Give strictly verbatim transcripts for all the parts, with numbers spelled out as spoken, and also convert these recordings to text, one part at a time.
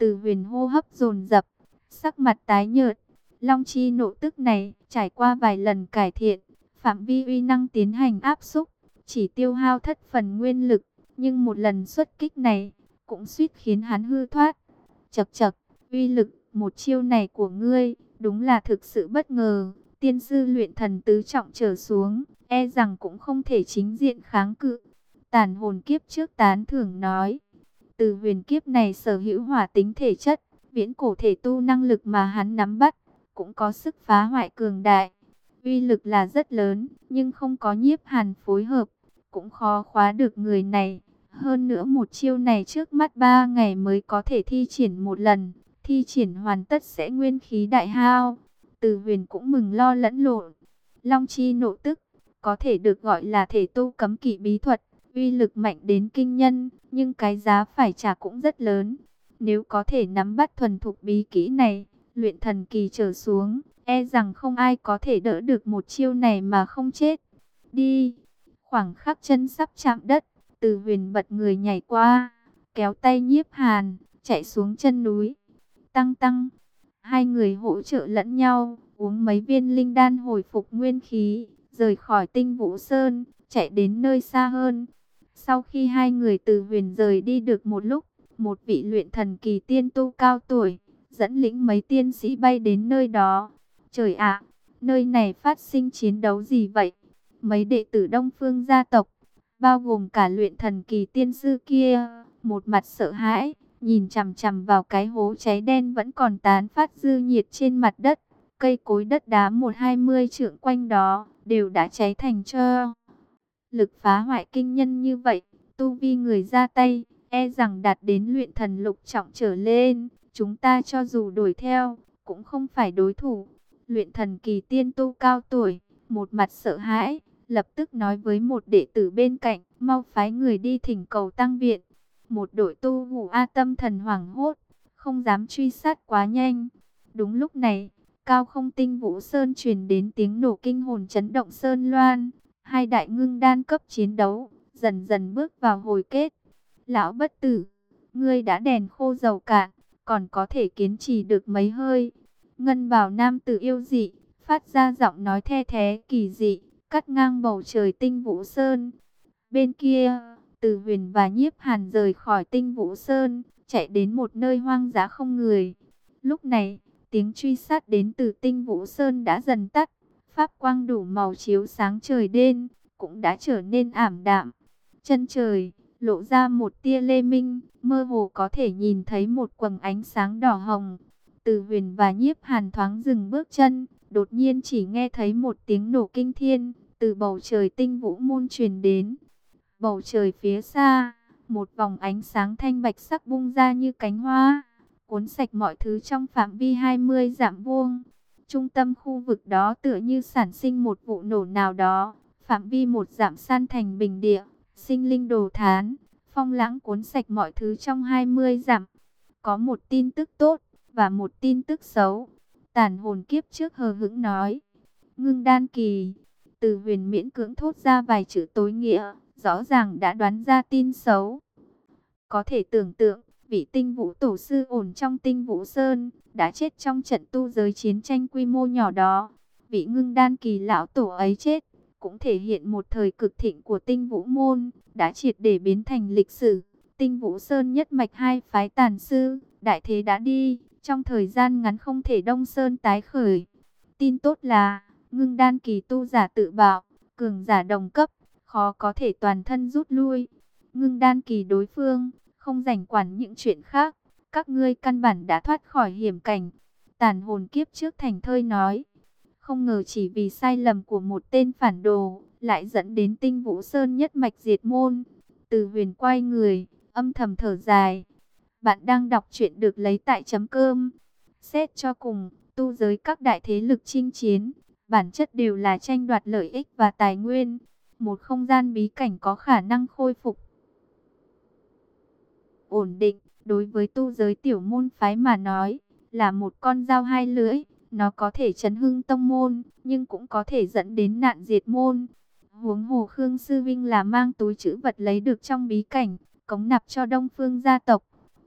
Từ Huyền hô hấp dồn dập, sắc mặt tái nhợt. Long chi nộ tức này trải qua vài lần cải thiện, phạm vi uy năng tiến hành áp xúc, chỉ tiêu hao thất phần nguyên lực, nhưng một lần xuất kích này cũng suýt khiến hắn hư thoát. Chậc chậc, uy lực một chiêu này của ngươi, đúng là thực sự bất ngờ. Tiên sư luyện thần tứ trọng trở xuống, e rằng cũng không thể chính diện kháng cự. Tàn hồn kiếp trước tán thưởng nói, Từ Huyền kiếp này sở hữu hỏa tính thể chất, viễn cổ thể tu năng lực mà hắn nắm bắt, cũng có sức phá hoại cường đại. Uy lực là rất lớn, nhưng không có Nhiếp Hàn phối hợp, cũng khó khóa được người này. Hơn nữa một chiêu này trước mắt ba ngày mới có thể thi triển một lần, thi triển hoàn tất sẽ nguyên khí đại hao. Từ Huyền cũng mừng lo lẫn lộn. Long chi nộ tức, có thể được gọi là thể tu cấm kỵ bí thuật, uy lực mạnh đến kinh nhân, nhưng cái giá phải trả cũng rất lớn. Nếu có thể nắm bắt thuần thục bí kỹ này, luyện thần kỳ trở xuống, e rằng không ai có thể đỡ được một chiêu này mà không chết. Đi! Khoảng khắc chân sắp chạm đất, Từ Huyền bật người nhảy qua, kéo tay Nhiếp Hàn, chạy xuống chân núi. Tăng tăng! Hai người hỗ trợ lẫn nhau, uống mấy viên linh đan hồi phục nguyên khí, rời khỏi Tinh Vũ Sơn, chạy đến nơi xa hơn. Sau khi hai người từ Huyền rời đi được một lúc, một vị luyện thần kỳ tiên tu cao tuổi dẫn lĩnh mấy tiên sĩ bay đến nơi đó. Trời ạ, nơi này phát sinh chiến đấu gì vậy? Mấy đệ tử Đông Phương gia tộc, bao gồm cả luyện thần kỳ tiên sư kia, một mặt sợ hãi, nhìn chằm chằm vào cái hố cháy đen vẫn còn tán phát dư nhiệt trên mặt đất. Cây cối đất đá một hai mươi trượng quanh đó đều đã cháy thành tro. Lực phá hoại kinh nhân như vậy, tu vi người ra tay, e rằng đạt đến luyện thần lục trọng trở lên, chúng ta cho dù đuổi theo, cũng không phải đối thủ. Luyện thần kỳ tiên tu cao tuổi, một mặt sợ hãi, lập tức nói với một đệ tử bên cạnh, mau phái người đi thỉnh cầu tăng viện. Một đội tu hủ A tâm thần hoảng hốt, không dám truy sát quá nhanh. Đúng lúc này, cao không Tinh Vũ Sơn truyền đến tiếng nổ kinh hồn chấn động sơn loan. Hai đại ngưng đan cấp chiến đấu, dần dần bước vào hồi kết. Lão bất tử, ngươi đã đèn khô dầu cạn, còn có thể kiên trì được mấy hơi. Ngân bào nam tử yêu dị, phát ra giọng nói the thé kỳ dị, cắt ngang bầu trời Tinh Vũ Sơn. Bên kia, Từ Huyền và Nhiếp Hàn rời khỏi Tinh Vũ Sơn, chạy đến một nơi hoang dã không người. Lúc này, tiếng truy sát đến từ Tinh Vũ Sơn đã dần tắt. Pháp quang đủ màu chiếu sáng trời đêm, cũng đã trở nên ảm đạm. Chân trời, lộ ra một tia lê minh, mơ hồ có thể nhìn thấy một quầng ánh sáng đỏ hồng. Từ Huyền và Nhiếp Hàn thoáng dừng bước chân, đột nhiên chỉ nghe thấy một tiếng nổ kinh thiên, từ bầu trời Tinh Vũ Môn truyền đến. Bầu trời phía xa, một vòng ánh sáng thanh bạch sắc bung ra như cánh hoa, cuốn sạch mọi thứ trong phạm vi hai mươi dặm vuông. Trung tâm khu vực đó tựa như sản sinh một vụ nổ nào đó, phạm vi một dặm san thành bình địa, sinh linh đồ thán, phong lãng cuốn sạch mọi thứ trong hai mươi dặm. Có một tin tức tốt và một tin tức xấu. Tàn hồn kiếp trước hờ hững nói, ngưng đan kỳ. Từ Huyền miễn cưỡng thốt ra vài chữ tối nghĩa, rõ ràng đã đoán ra tin xấu. Có thể tưởng tượng, vị Tinh Vũ tổ sư ổn trong Tinh Vũ Sơn đã chết trong trận tu giới chiến tranh quy mô nhỏ đó. Vị ngưng đan kỳ lão tổ ấy chết, cũng thể hiện một thời cực thịnh của Tinh Vũ môn đã triệt để biến thành lịch sử. Tinh Vũ Sơn nhất mạch hai phái tàn sư, đại thế đã đi, trong thời gian ngắn không thể Đông Sơn tái khởi. Tin tốt là ngưng đan kỳ tu giả tự bạo, cường giả đồng cấp, khó có thể toàn thân rút lui. Ngưng đan kỳ đối phương không rảnh quản những chuyện khác, các ngươi căn bản đã thoát khỏi hiểm cảnh. Tàn hồn kiếp trước thành thơi nói, không ngờ chỉ vì sai lầm của một tên phản đồ, lại dẫn đến Tinh Vũ Sơn nhất mạch diệt môn. Từ Huyền quay người, âm thầm thở dài. Bạn đang đọc truyện được lấy tại chấm cơm. Xét cho cùng, tu giới các đại thế lực chinh chiến, bản chất đều là tranh đoạt lợi ích và tài nguyên. Một không gian bí cảnh có khả năng khôi phục ổn định, đối với tu giới tiểu môn phái mà nói, là một con dao hai lưỡi. Nó có thể chấn hưng tông môn, nhưng cũng có thể dẫn đến nạn diệt môn. Huống hồ Khương Sư Vinh là mang túi trữ vật lấy được trong bí cảnh, cống nạp cho Đông Phương gia tộc.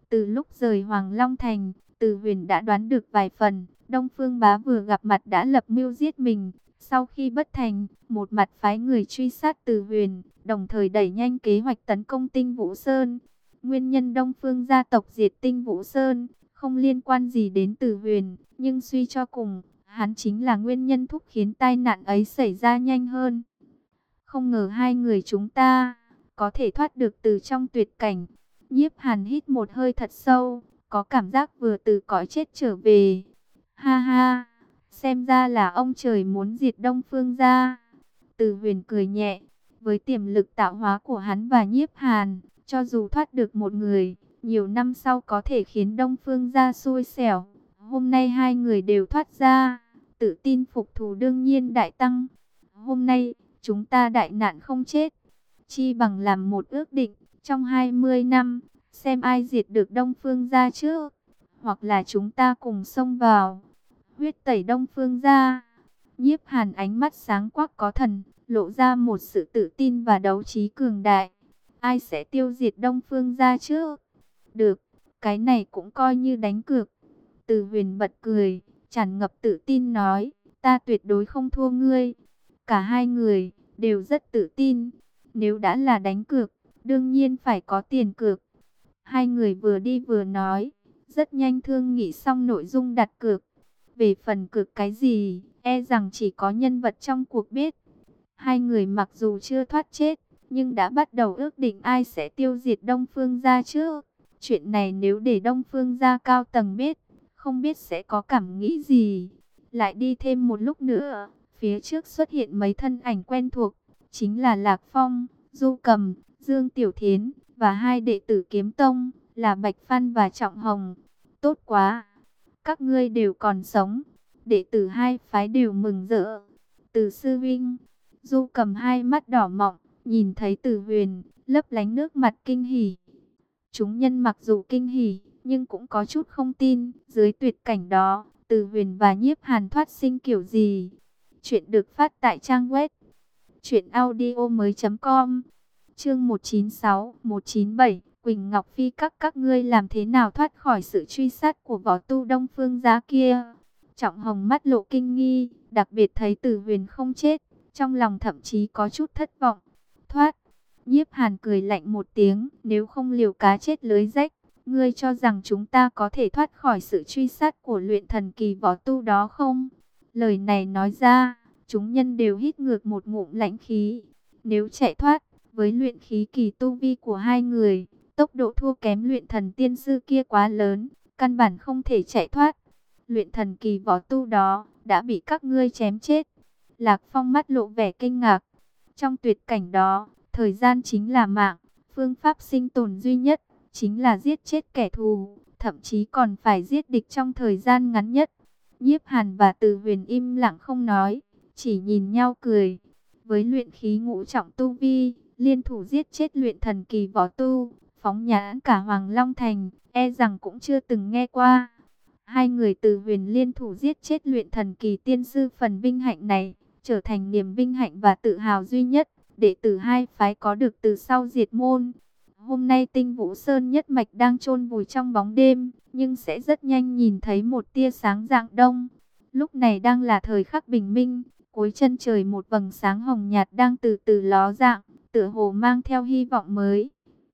Từ lúc rời Hoàng Long Thành, Từ Huyền đã đoán được vài phần. Đông Phương Bá vừa gặp mặt đã lập mưu giết mình. Sau khi bất thành, một mặt phái người truy sát Từ Huyền, đồng thời đẩy nhanh kế hoạch tấn công Tinh Vũ Sơn. Nguyên nhân Đông Phương gia tộc diệt Tinh Vũ Sơn không liên quan gì đến Từ Huyền, nhưng suy cho cùng, hắn chính là nguyên nhân thúc khiến tai nạn ấy xảy ra nhanh hơn. Không ngờ hai người chúng ta có thể thoát được từ trong tuyệt cảnh. Nhiếp Hàn hít một hơi thật sâu, có cảm giác vừa từ cõi chết trở về. Ha ha, xem ra là ông trời muốn diệt Đông Phương gia. Từ Huyền cười nhẹ, với tiềm lực tạo hóa của hắn và Nhiếp Hàn, cho dù thoát được một người, nhiều năm sau có thể khiến Đông Phương gia xui xẻo. Hôm nay hai người đều thoát ra, tự tin phục thù đương nhiên đại tăng. Hôm nay, chúng ta đại nạn không chết, chi bằng làm một ước định, trong hai mươi năm, xem ai diệt được Đông Phương gia trước, hoặc là chúng ta cùng xông vào, huyết tẩy Đông Phương gia. Nhiếp Hàn ánh mắt sáng quắc có thần, lộ ra một sự tự tin và đấu trí cường đại. Ai sẽ tiêu diệt Đông Phương gia trước? Được, cái này cũng coi như đánh cược. Từ Huyền bật cười, tràn ngập tự tin nói, ta tuyệt đối không thua ngươi. Cả hai người đều rất tự tin. Nếu đã là đánh cược, đương nhiên phải có tiền cược. Hai người vừa đi vừa nói, rất nhanh thương nghị xong nội dung đặt cược. Về phần cược cái gì, e rằng chỉ có nhân vật trong cuộc biết. Hai người mặc dù chưa thoát chết, nhưng đã bắt đầu ước định ai sẽ tiêu diệt Đông Phương gia trước. Chuyện này nếu để Đông Phương gia cao tầng biết, không biết sẽ có cảm nghĩ gì. Lại đi thêm một lúc nữa, phía trước xuất hiện mấy thân ảnh quen thuộc, chính là Lạc Phong, Du Cầm, Dương Tiểu Thiến và hai đệ tử Kiếm Tông là Bạch Phan và Trọng Hồng. Tốt quá, các ngươi đều còn sống. Đệ tử hai phái đều mừng rỡ. Từ sư vinh, Du Cầm hai mắt đỏ mọng, nhìn thấy Từ Huyền, lấp lánh nước mặt kinh hỉ. Chúng nhân mặc dù kinh hỉ, nhưng cũng có chút không tin, dưới tuyệt cảnh đó, Từ Huyền và Nhiếp Hàn thoát sinh kiểu gì. Chuyện được phát tại trang web truyện audio mới chấm com. Chương một chín sáu, một chín bảy, Quỳnh Ngọc Phi các các ngươi làm thế nào thoát khỏi sự truy sát của võ tu Đông Phương gia kia? Trọng Hồng mắt lộ kinh nghi, đặc biệt thấy Từ Huyền không chết, trong lòng thậm chí có chút thất vọng. Thoát. Nhiếp Hàn cười lạnh một tiếng, nếu không liều cá chết lưới rách, ngươi cho rằng chúng ta có thể thoát khỏi sự truy sát của luyện thần kỳ võ tu đó không? Lời này nói ra, chúng nhân đều hít ngược một ngụm lãnh khí. Nếu chạy thoát, với luyện khí kỳ tu vi của hai người, tốc độ thua kém luyện thần tiên sư kia quá lớn, căn bản không thể chạy thoát. Luyện thần kỳ võ tu đó đã bị các ngươi chém chết. Lạc Phong mắt lộ vẻ kinh ngạc. Trong tuyệt cảnh đó, thời gian chính là mạng, phương pháp sinh tồn duy nhất chính là giết chết kẻ thù, thậm chí còn phải giết địch trong thời gian ngắn nhất. Nhiếp Hàn và Từ Huyền im lặng không nói, chỉ nhìn nhau cười. Với luyện khí ngũ trọng tu vi, liên thủ giết chết luyện thần kỳ võ tu, phóng nhãn cả Hoàng Long Thành, e rằng cũng chưa từng nghe qua. Hai người Từ Huyền liên thủ giết chết luyện thần kỳ tiên sư, phần vinh hạnh này trở thành niềm vinh hạnh và tự hào duy nhất đệ tử hai phái có được từ sau diệt môn. Hôm nay Tinh Vũ Sơn nhất mạch đang chôn vùi trong bóng đêm, nhưng sẽ rất nhanh nhìn thấy một tia sáng rạng đông. Lúc này đang là thời khắc bình minh, cuối chân trời một vầng sáng hồng nhạt đang từ từ ló dạng, tựa hồ mang theo hy vọng mới.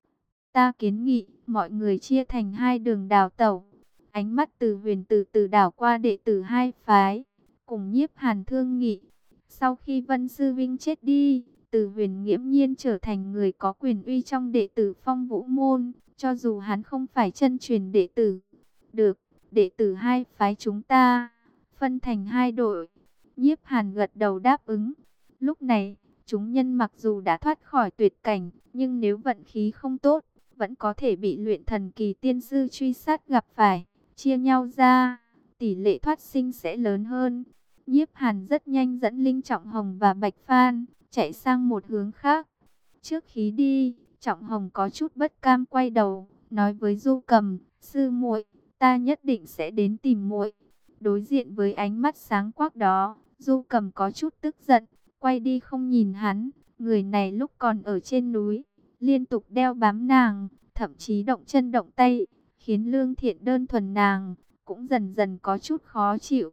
Ta kiến nghị mọi người chia thành hai đường đào tẩu. Ánh mắt Từ Huyền từ từ đảo qua đệ tử hai phái, cùng Nhiếp Hàn thương nghị. Sau khi Vân Sư Vinh chết đi, Từ Huyền nghiễm nhiên trở thành người có quyền uy trong đệ tử Phong Vũ môn, cho dù hắn không phải chân truyền đệ tử. Được, đệ tử hai phái chúng ta phân thành hai đội. Nhiếp Hàn gật đầu đáp ứng. Lúc này, chúng nhân mặc dù đã thoát khỏi tuyệt cảnh, nhưng nếu vận khí không tốt, vẫn có thể bị luyện thần kỳ tiên sư truy sát gặp phải. Chia nhau ra, tỷ lệ thoát sinh sẽ lớn hơn. Nhiếp Hàn rất nhanh dẫn Linh Trọng Hồng và Bạch Phan chạy sang một hướng khác. Trước khi đi, Trọng Hồng có chút bất cam quay đầu, nói với Du Cầm, sư muội, ta nhất định sẽ đến tìm muội. Đối diện với ánh mắt sáng quắc đó, Du Cầm có chút tức giận, quay đi không nhìn hắn. Người này lúc còn ở trên núi, liên tục đeo bám nàng, thậm chí động chân động tay, khiến Lương Thiện đơn thuần nàng cũng dần dần có chút khó chịu.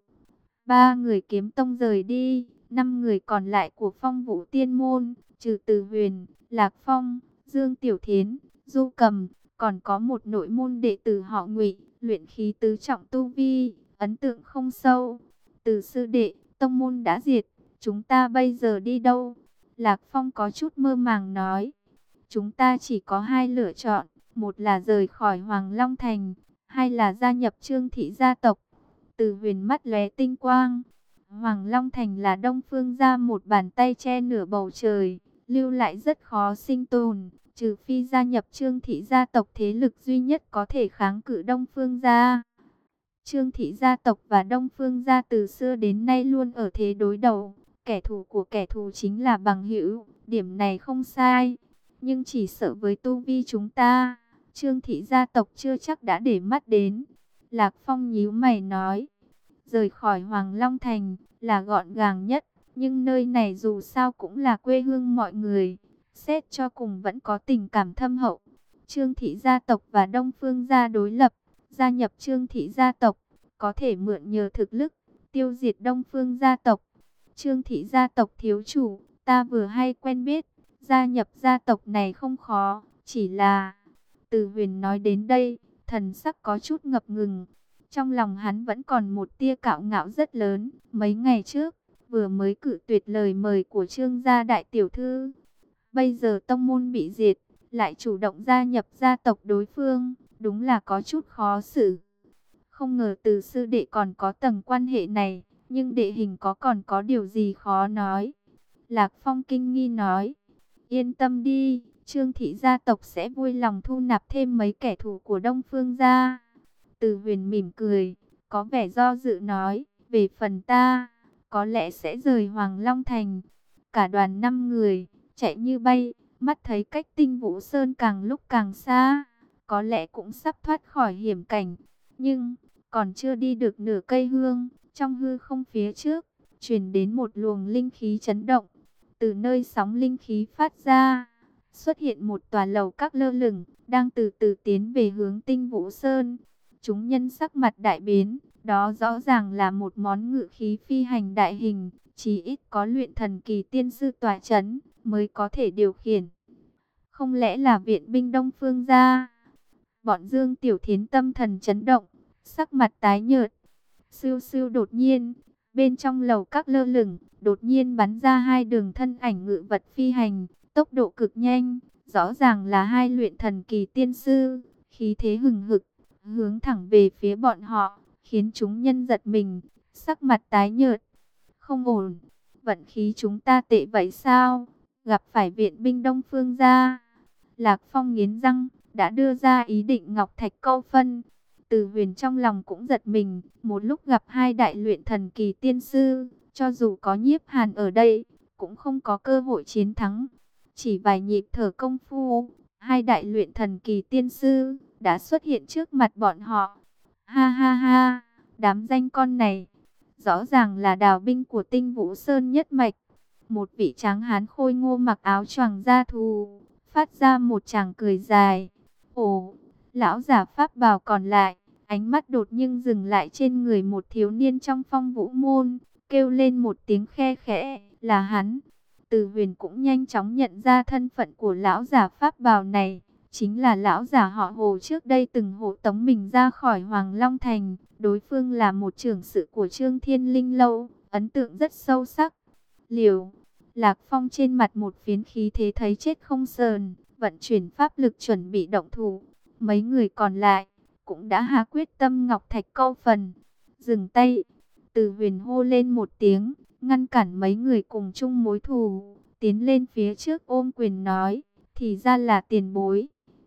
Ba người kiếm tông rời đi, năm người còn lại của Phong Vũ Tiên môn, trừ Từ Huyền, Lạc Phong, Dương Tiểu Thiến, Du Cầm, còn có một nội môn đệ tử họ Ngụy, luyện khí tứ trọng tu vi, ấn tượng không sâu. Từ sư đệ, tông môn đã diệt, chúng ta bây giờ đi đâu? Lạc Phong có chút mơ màng nói. Chúng ta chỉ có hai lựa chọn, một là rời khỏi Hoàng Long Thành, hai là gia nhập Trương thị gia tộc. Từ Huyền mắt lóe tinh quang. Hoàng Long Thành là Đông Phương gia một bàn tay che nửa bầu trời, lưu lại rất khó sinh tồn, trừ phi gia nhập Trương thị gia tộc, thế lực duy nhất có thể kháng cự Đông Phương gia. Trương thị gia tộc và Đông Phương gia từ xưa đến nay luôn ở thế đối đầu, kẻ thù của kẻ thù chính là bằng hữu, điểm này không sai. Nhưng chỉ sợ với tu vi chúng ta, Trương thị gia tộc chưa chắc đã để mắt đến. Lạc Phong nhíu mày nói, rời khỏi Hoàng Long Thành là gọn gàng nhất, nhưng nơi này dù sao cũng là quê hương mọi người, xét cho cùng vẫn có tình cảm thâm hậu. Trương thị gia tộc và Đông Phương gia đối lập, gia nhập Trương thị gia tộc có thể mượn nhờ thực lực tiêu diệt Đông Phương gia tộc. Trương thị gia tộc thiếu chủ, ta vừa hay quen biết, gia nhập gia tộc này không khó, chỉ là... Từ Huyền nói đến đây, thần sắc có chút ngập ngừng. Trong lòng hắn vẫn còn một tia cạo ngạo rất lớn. Mấy ngày trước, vừa mới cự tuyệt lời mời của Trương gia đại tiểu thư. Bây giờ tông môn bị diệt, lại chủ động gia nhập gia tộc đối phương, đúng là có chút khó xử. Không ngờ Từ sư đệ còn có tầng quan hệ này, nhưng đệ hình có còn có điều gì khó nói. Lạc Phong kinh nghi nói, yên tâm đi, Trương thị gia tộc sẽ vui lòng thu nạp thêm mấy kẻ thù của Đông Phương gia. Từ Huyền mỉm cười, có vẻ do dự nói, về phần ta, có lẽ sẽ rời Hoàng Long Thành. Cả đoàn năm người, chạy như bay, mắt thấy cách Tinh Vũ Sơn càng lúc càng xa, có lẽ cũng sắp thoát khỏi hiểm cảnh. Nhưng, còn chưa đi được nửa cây hương, trong hư không phía trước, truyền đến một luồng linh khí chấn động. Từ nơi sóng linh khí phát ra, xuất hiện một tòa lầu các lơ lửng, đang từ từ tiến về hướng Tinh Vũ Sơn. Chúng nhân sắc mặt đại biến, đó rõ ràng là một món ngự khí phi hành đại hình, chỉ ít có luyện thần kỳ tiên sư tọa chấn mới có thể điều khiển. Không lẽ là viện binh Đông Phương gia? Bọn Dương Tiểu Thiến tâm thần chấn động, sắc mặt tái nhợt. Sưu sưu đột nhiên, bên trong lầu các lơ lửng, đột nhiên bắn ra hai đường thân ảnh ngự vật phi hành, tốc độ cực nhanh, rõ ràng là hai luyện thần kỳ tiên sư, khí thế hừng hực, hướng thẳng về phía bọn họ, khiến chúng nhân giật mình, sắc mặt tái nhợt. Không ổn, vận khí chúng ta tệ vậy sao? Gặp phải viện binh Đông Phương gia. Lạc Phong nghiến răng, đã đưa ra ý định ngọc thạch câu phân. Từ Huyền trong lòng cũng giật mình, một lúc gặp hai đại luyện thần kỳ tiên sư, cho dù có Nhiếp Hàn ở đây, cũng không có cơ hội chiến thắng. Chỉ vài nhịp thở công phu, hai đại luyện thần kỳ tiên sư đã xuất hiện trước mặt bọn họ. Ha ha ha, đám danh con này, rõ ràng là đào binh của Tinh Vũ Sơn nhất mạch. Một vị tráng hán khôi ngô mặc áo choàng da thú, phát ra một tràng cười dài. Ồ, lão giả pháp bào còn lại, ánh mắt đột nhiên dừng lại trên người một thiếu niên trong Phong Vũ môn, kêu lên một tiếng khe khẽ, là hắn. Từ Huyền cũng nhanh chóng nhận ra thân phận của lão giả pháp bào này, chính là lão giả họ Hồ trước đây từng hộ tống mình ra khỏi Hoàng Long Thành. Đối phương là một trưởng sự của Trương Thiên Linh Lâu, ấn tượng rất sâu sắc. Liều, Lạc Phong trên mặt một phiến khí thế thấy chết không sờn, vận chuyển pháp lực chuẩn bị động thủ. Mấy người còn lại cũng đã hạ quyết tâm ngọc thạch câu phần. Dừng tay, Từ Huyền hô lên một tiếng, ngăn cản mấy người cùng chung mối thù, tiến lên phía trước ôm quyền nói, thì ra là tiền bối.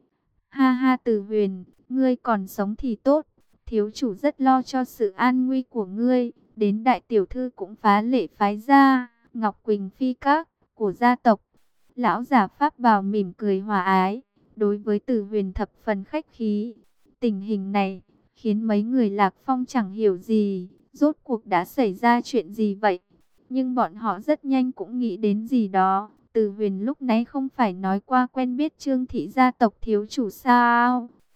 Ha ha Từ Huyền, ngươi còn sống thì tốt, thiếu chủ rất lo cho sự an nguy của ngươi, đến đại tiểu thư cũng phá lệ phái ra, Ngọc Quỳnh Phi Các của gia tộc. Lão giả pháp bào mỉm cười hòa ái, đối với Từ Huyền thập phần khách khí. Tình hình này khiến mấy người Lạc Phong chẳng hiểu gì, rốt cuộc đã xảy ra chuyện gì vậy? Nhưng bọn họ rất nhanh cũng nghĩ đến gì đó. Từ Huyền lúc nãy không phải nói qua quen biết Trương thị gia tộc thiếu chủ sao?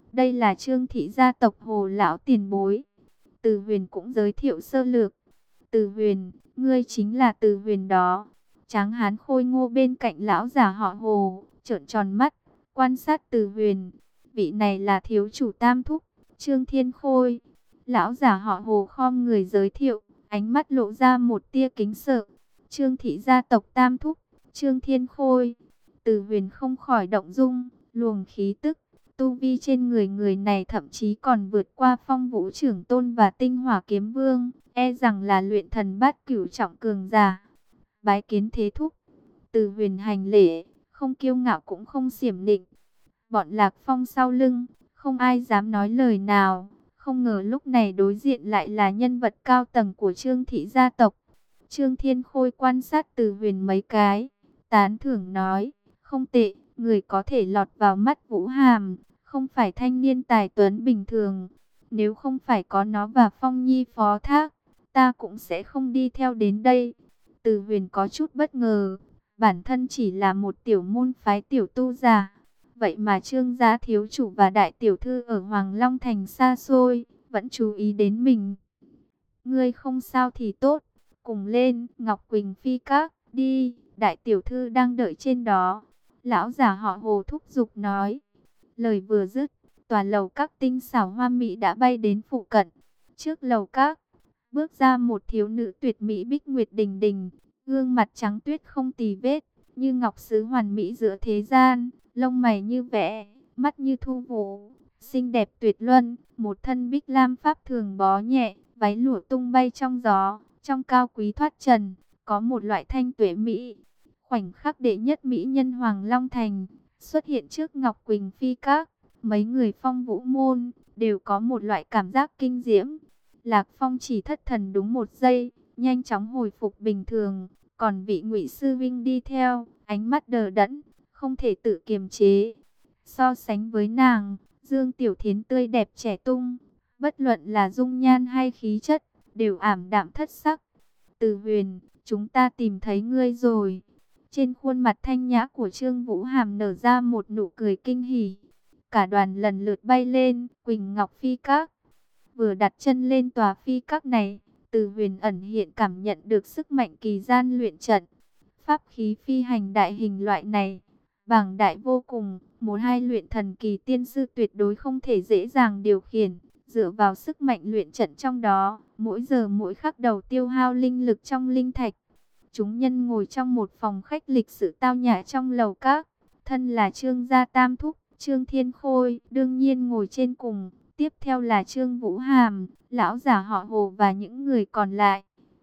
đây là Trương thị gia tộc Hồ lão tiền bối. Từ Huyền cũng giới thiệu sơ lược. Từ Huyền, ngươi chính là Từ Huyền đó. Tráng hán khôi ngô bên cạnh lão già họ Hồ, trợn tròn mắt, quan sát Từ Huyền. Vị này là thiếu chủ Tam Thúc, Trương Thiên Khôi. Lão già họ Hồ khom người giới thiệu, ánh mắt lộ ra một tia kính sợ. Trương thị gia tộc Tam Thúc, Trương Thiên Khôi. Từ Huyền không khỏi động dung, luồng khí tức, tu vi trên người người này thậm chí còn vượt qua Phong Vũ Trưởng Tôn và Tinh Hỏa Kiếm Vương, e rằng là luyện thần bát cửu trọng cường giả. Bái kiến thế thúc. Từ Huyền hành lễ, không kiêu ngạo cũng không xiểm nịnh. Bọn Lạc Phong sau lưng, không ai dám nói lời nào. Không ngờ lúc này đối diện lại là nhân vật cao tầng của Trương thị gia tộc. Trương Thiên Khôi quan sát Từ Huyền mấy cái, tán thưởng nói, không tệ, người có thể lọt vào mắt Vũ Hàm, không phải thanh niên tài tuấn bình thường. Nếu không phải có nó và Phong Nhi phó thác, ta cũng sẽ không đi theo đến đây. Từ Huyền có chút bất ngờ, bản thân chỉ là một tiểu môn phái tiểu tu giả. Vậy mà Trương gia thiếu chủ và đại tiểu thư ở Hoàng Long Thành xa xôi, vẫn chú ý đến mình. Ngươi không sao thì tốt, cùng lên Ngọc Quỳnh Phi Các, đi, đại tiểu thư đang đợi trên đó. Lão già họ Hồ thúc giục nói. Lời vừa dứt, tòa lầu các tinh xảo hoa mỹ đã bay đến phụ cận. Trước lầu các, bước ra một thiếu nữ tuyệt mỹ bích nguyệt đình đình, gương mặt trắng tuyết không tì vết, như ngọc sứ hoàn mỹ giữa thế gian, lông mày như vẽ, mắt như thu vũ, xinh đẹp tuyệt luân, một thân bích lam pháp thường bó nhẹ, váy lụa tung bay trong gió, trong cao quý thoát trần, có một loại thanh tuệ mỹ. Khoảnh khắc đệ nhất mỹ nhân Hoàng Long Thành xuất hiện trước Ngọc Quỳnh Phi Các, mấy người Phong Vũ môn đều có một loại cảm giác kinh diễm. Lạc Phong chỉ thất thần đúng một giây, nhanh chóng hồi phục bình thường, còn vị Ngụy sư vinh đi theo, ánh mắt đờ đẫn, không thể tự kiềm chế. So sánh với nàng, Dương Tiểu Thiến tươi đẹp trẻ tung, bất luận là dung nhan hay khí chất, đều ảm đạm thất sắc. Từ Huyền, chúng ta tìm thấy ngươi rồi. Trên khuôn mặt thanh nhã của Trương Vũ Hàm nở ra một nụ cười kinh hỉ. Cả đoàn lần lượt bay lên Quỳnh Ngọc Phi Các. Vừa đặt chân lên tòa Phi Các này, Từ Huyền ẩn hiện cảm nhận được sức mạnh kỳ gian luyện trận. Pháp khí phi hành đại hình loại này, bảng đại vô cùng, một hai luyện thần kỳ tiên sư tuyệt đối không thể dễ dàng điều khiển. Dựa vào sức mạnh luyện trận trong đó, mỗi giờ mỗi khắc đầu tiêu hao linh lực trong linh thạch. Chúng nhân ngồi trong một phòng khách lịch sự tao nhã trong lầu các. Thân là Trương gia Tam Thúc, Trương Thiên Khôi, đương nhiên ngồi trên cùng. Tiếp theo là Trương Vũ Hàm, lão già họ Hồ và những người còn lại.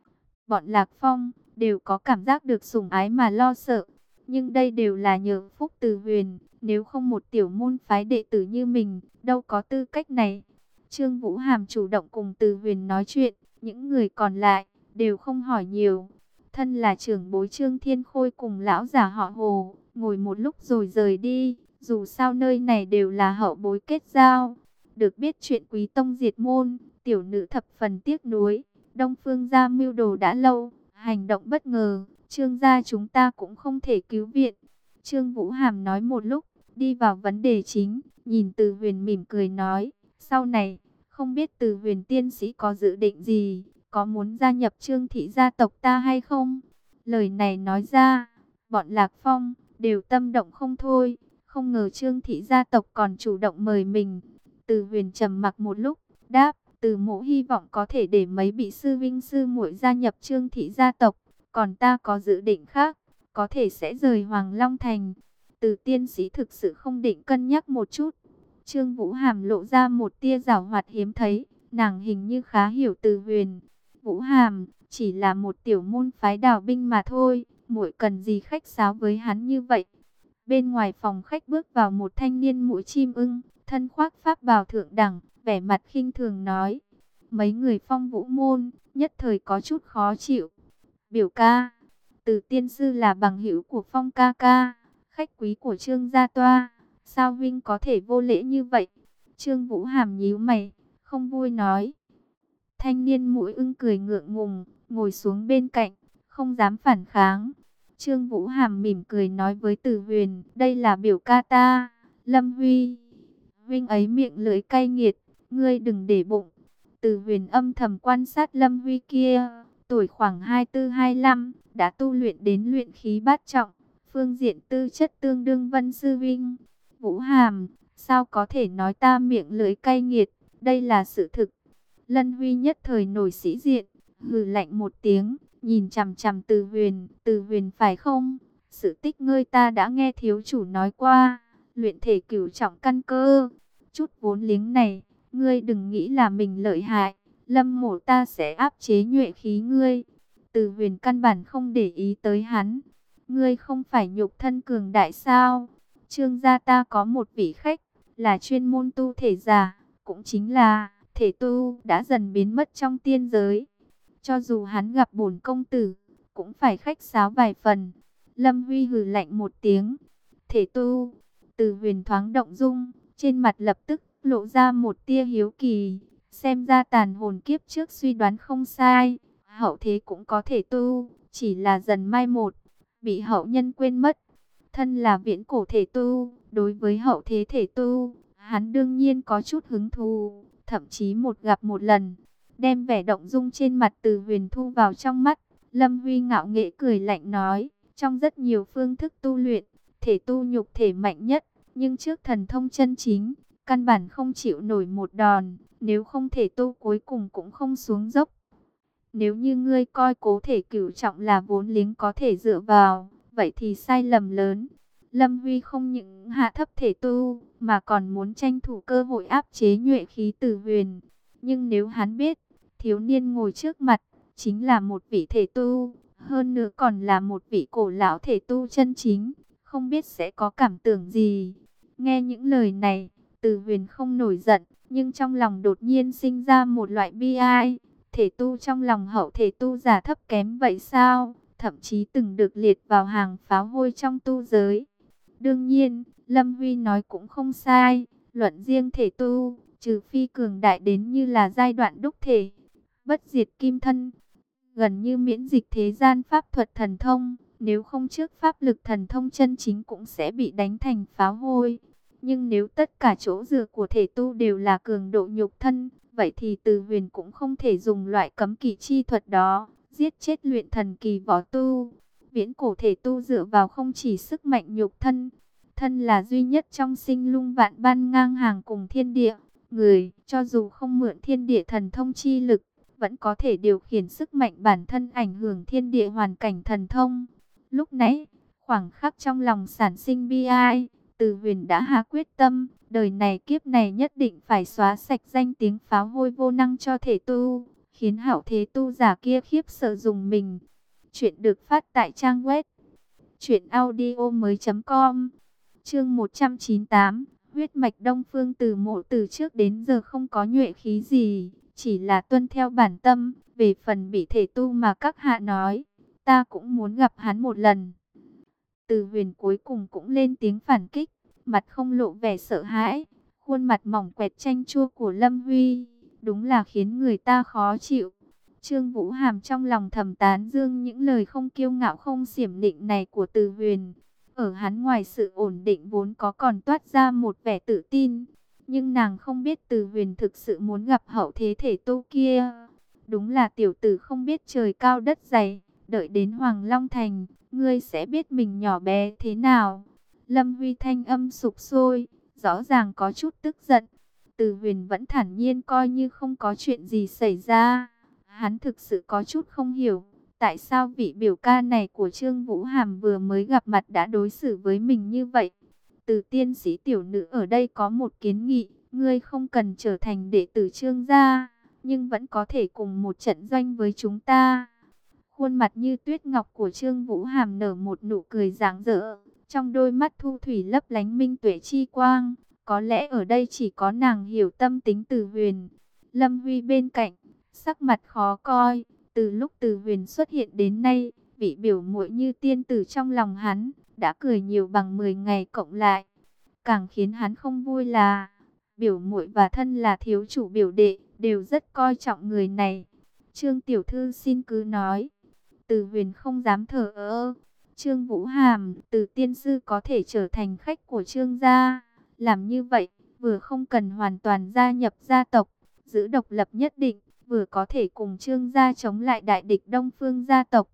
Bọn Lạc Phong đều có cảm giác được sủng ái mà lo sợ. Nhưng đây đều là nhờ phúc Từ Huyền. Nếu không một tiểu môn phái đệ tử như mình, đâu có tư cách này. Trương Vũ Hàm chủ động cùng Từ Huyền nói chuyện. Những người còn lại đều không hỏi nhiều. Thân là trưởng bối Trương Thiên Khôi cùng lão già họ Hồ, ngồi một lúc rồi rời đi. Dù sao nơi này đều là hậu bối kết giao. Được biết chuyện Quý tông diệt môn, tiểu nữ thập phần tiếc nuối. Đông Phương gia mưu đồ đã lâu, hành động bất ngờ, Trương gia chúng ta cũng không thể cứu viện. Trương Vũ Hàm nói một lúc, đi vào vấn đề chính, nhìn Từ Huyền mỉm cười nói, sau này, không biết Từ Huyền tiên sĩ có dự định gì, có muốn gia nhập Trương thị gia tộc ta hay không? Lời này nói ra, bọn Lạc Phong đều tâm động không thôi, không ngờ Trương thị gia tộc còn chủ động mời mình. Từ Huyền trầm mặc một lúc, đáp, Từ mỗ hy vọng có thể để mấy vị sư vinh sư muội gia nhập Trương thị gia tộc, còn ta có dự định khác, có thể sẽ rời Hoàng Long Thành. Từ tiên sĩ thực sự không định cân nhắc một chút. Trương Vũ Hàm lộ ra một tia giảo hoạt hiếm thấy, nàng hình như khá hiểu Từ Huyền. Vũ Hàm chỉ là một tiểu môn phái đào binh mà thôi, muội cần gì khách sáo với hắn như vậy? Bên ngoài phòng khách bước vào một thanh niên mũi chim ưng, thân khoác pháp bào thượng đẳng, vẻ mặt khinh thường nói. Mấy người Phong Vũ môn nhất thời có chút khó chịu. Biểu ca, Từ tiên sư là bằng hữu của Phong ca ca, khách quý của Trương gia toa, sao huynh có thể vô lễ như vậy? Trương Vũ Hàm nhíu mày, không vui nói. Thanh niên mũi ưng cười ngượng ngùng, ngồi xuống bên cạnh, không dám phản kháng. Trương Vũ Hàm mỉm cười nói với Từ Huyền, đây là biểu ca ta, Lâm Huy. huynh ấy miệng lưỡi cay nghiệt, ngươi đừng để bụng. Từ Huyền âm thầm quan sát Lâm Huy kia, tuổi khoảng hai tư hai lăm, đã tu luyện đến luyện khí bát trọng, phương diện tư chất tương đương Vân sư huynh. Vũ Hàm, sao có thể nói ta miệng lưỡi cay nghiệt, đây là sự thực. Lân Huy nhất thời nổi sĩ diện, hừ lạnh một tiếng, nhìn chằm chằm Từ Huyền, Từ Huyền phải không? Sự tích ngươi ta đã nghe thiếu chủ nói qua, luyện thể cửu trọng căn cơ, chút vốn liếng này, ngươi đừng nghĩ là mình lợi hại, Lâm mổ ta sẽ áp chế nhuệ khí ngươi. Từ Huyền căn bản không để ý tới hắn. Ngươi không phải nhục thân cường đại sao? Trương gia ta có một vị khách, là chuyên môn tu thể giả, cũng chính là thể tu đã dần biến mất trong tiên giới. Cho dù hắn gặp bổn công tử, cũng phải khách sáo vài phần. Lâm Huy hừ lạnh một tiếng. Thể tu, Từ Huyền thoáng động dung, trên mặt lập tức lộ ra một tia hiếu kỳ. Xem ra tàn hồn kiếp trước suy đoán không sai, hậu thế cũng có thể tu, chỉ là dần mai một, bị hậu nhân quên mất. Thân là viễn cổ thể tu, đối với hậu thế thể tu, hắn đương nhiên có chút hứng thú, thậm chí một gặp một lần, đem vẻ động dung trên mặt Từ Huyền thu vào trong mắt. Lâm Huy ngạo nghễ cười lạnh nói, trong rất nhiều phương thức tu luyện, thể tu nhục thể mạnh nhất, nhưng trước thần thông chân chính, căn bản không chịu nổi một đòn, nếu không thể tu cuối cùng cũng không xuống dốc. Nếu như ngươi coi cố thể cửu trọng là vốn liếng có thể dựa vào, vậy thì sai lầm lớn. Lâm Huy không những hạ thấp thể tu, mà còn muốn tranh thủ cơ hội áp chế nhuệ khí Từ Huyền. Nhưng nếu hắn biết, thiếu niên ngồi trước mặt, chính là một vị thể tu, hơn nữa còn là một vị cổ lão thể tu chân chính, không biết sẽ có cảm tưởng gì. Nghe những lời này, Từ Huyền không nổi giận, nhưng trong lòng đột nhiên sinh ra một loại bi ai. Thể tu trong lòng hậu thể tu giả thấp kém vậy sao? Thậm chí từng được liệt vào hàng pháo hôi trong tu giới. Đương nhiên, Lâm Huy nói cũng không sai. Luận riêng thể tu, trừ phi cường đại đến như là giai đoạn đúc thể, bất diệt kim thân, gần như miễn dịch thế gian pháp thuật thần thông. Nếu không trước pháp lực thần thông chân chính cũng sẽ bị đánh thành pháo hôi. Nhưng nếu tất cả chỗ dựa của thể tu đều là cường độ nhục thân, vậy thì Từ Huyền cũng không thể dùng loại cấm kỵ chi thuật đó, giết chết luyện thần kỳ võ tu. Viễn cổ thể tu dựa vào không chỉ sức mạnh nhục thân, thân là duy nhất trong sinh lung vạn ban ngang hàng cùng thiên địa. Người, cho dù không mượn thiên địa thần thông chi lực, vẫn có thể điều khiển sức mạnh bản thân ảnh hưởng thiên địa hoàn cảnh thần thông. Lúc nãy, khoảng khắc trong lòng sản sinh bi ai, Từ Huyền đã hạ quyết tâm, đời này kiếp này nhất định phải xóa sạch danh tiếng pháo hôi vô năng cho thể tu, khiến hậu thế tu giả kia khiếp sợ dùng mình. Chuyện được phát tại trang web truyện audio mới chấm com. Chương một trăm chín mươi tám, huyết mạch Đông Phương Từ Mộ từ trước đến giờ không có nhuệ khí gì, chỉ là tuân theo bản tâm. Về phần bị thể tu mà các hạ nói, ta cũng muốn gặp hắn một lần. Từ Huyền cuối cùng cũng lên tiếng phản kích, mặt không lộ vẻ sợ hãi, khuôn mặt mỏng quẹt chanh chua của Lâm Huy, đúng là khiến người ta khó chịu. Trương Vũ Hàm trong lòng thầm tán dương những lời không kiêu ngạo không xiểm nịnh này của Từ Huyền. Ở hắn ngoài sự ổn định vốn có còn toát ra một vẻ tự tin, nhưng nàng không biết Từ Huyền thực sự muốn gặp hậu thế thể tu kia. Đúng là tiểu tử không biết trời cao đất dày, đợi đến Hoàng Long Thành, ngươi sẽ biết mình nhỏ bé thế nào. Lâm Huy thanh âm sục sôi, rõ ràng có chút tức giận. Từ Huyền vẫn thản nhiên coi như không có chuyện gì xảy ra. Hắn thực sự có chút không hiểu, tại sao vị biểu ca này của Trương Vũ Hàm vừa mới gặp mặt đã đối xử với mình như vậy. Từ tiên sĩ tiểu nữ ở đây có một kiến nghị, ngươi không cần trở thành đệ tử Trương gia, nhưng vẫn có thể cùng một trận doanh với chúng ta. Khuôn mặt như tuyết ngọc của Trương Vũ Hàm nở một nụ cười rạng rỡ, trong đôi mắt thu thủy lấp lánh minh tuệ chi quang. Có lẽ ở đây chỉ có nàng hiểu tâm tính Từ Huyền. Lâm Huy bên cạnh, sắc mặt khó coi. Từ lúc Từ Huyền xuất hiện đến nay, vị biểu muội như tiên tử trong lòng hắn đã cười nhiều bằng mười ngày cộng lại. Càng khiến hắn không vui là biểu muội và thân là thiếu chủ biểu đệ đều rất coi trọng người này. Trương tiểu thư xin cứ nói. Từ Huyền không dám thờ ơ. Trương Vũ Hàm, Từ tiên sư có thể trở thành khách của Trương gia, làm như vậy vừa không cần hoàn toàn gia nhập gia tộc, giữ độc lập nhất định, vừa có thể cùng Trương gia chống lại đại địch Đông Phương gia tộc.